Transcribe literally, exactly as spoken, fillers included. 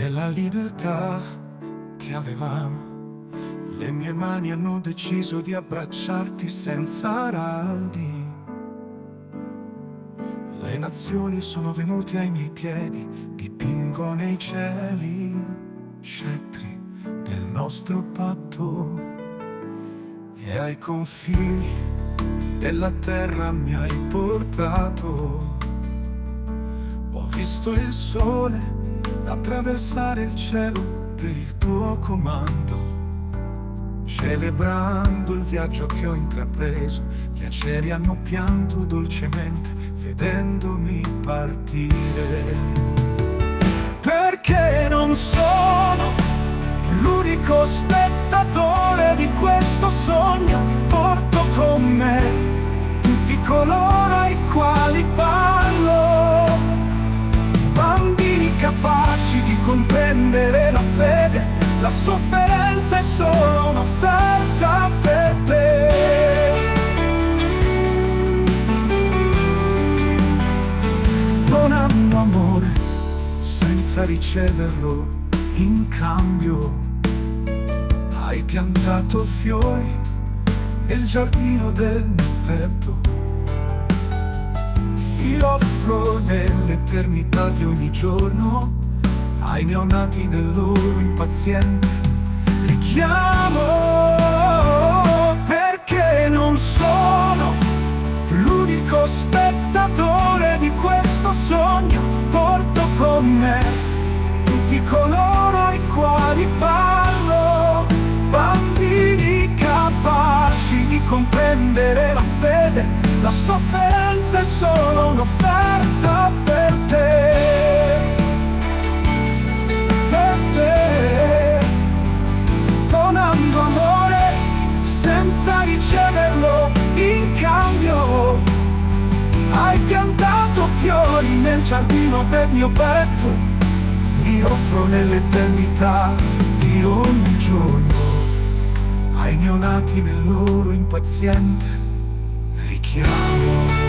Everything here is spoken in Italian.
e la libertà che avevamo. Le mie mani hanno deciso di abbracciarti senza araldi. Le nazioni sono venute ai miei piedi, dipingo nei cieli scettri del nostro patto. E ai confini della terra mi hai portato. Ho visto il sole attraversare il cielo per il tuo comando, celebrando il viaggio che ho intrapreso. Gli aceri hanno pianto dolcemente vedendomi partire. Perché non sono l'unico spettatore di questo sogno, porto con me tutti coloro ai quali parlo, bambini capaci di comprendere la fede. La sofferenza è solo un'offerta per te. Donando amore senza riceverlo in cambio. Hai piantato fiori nel giardino del mio petto. Io offro nell'eternità di ogni giorno ai neonati nel loro impaziente richiamo. Perché non sono l'unico spettatore di questo sogno, porto con me tutti coloro ai quali parlo, bambini capaci di comprendere la fede. La sofferenza è solo un'offerta per te, per te. Donando amore senza riceverlo in cambio. Hai piantato fiori nel giardino del mio petto. Li offro nell'eternità di ogni giorno ai neonati nel loro impaziente richiamo.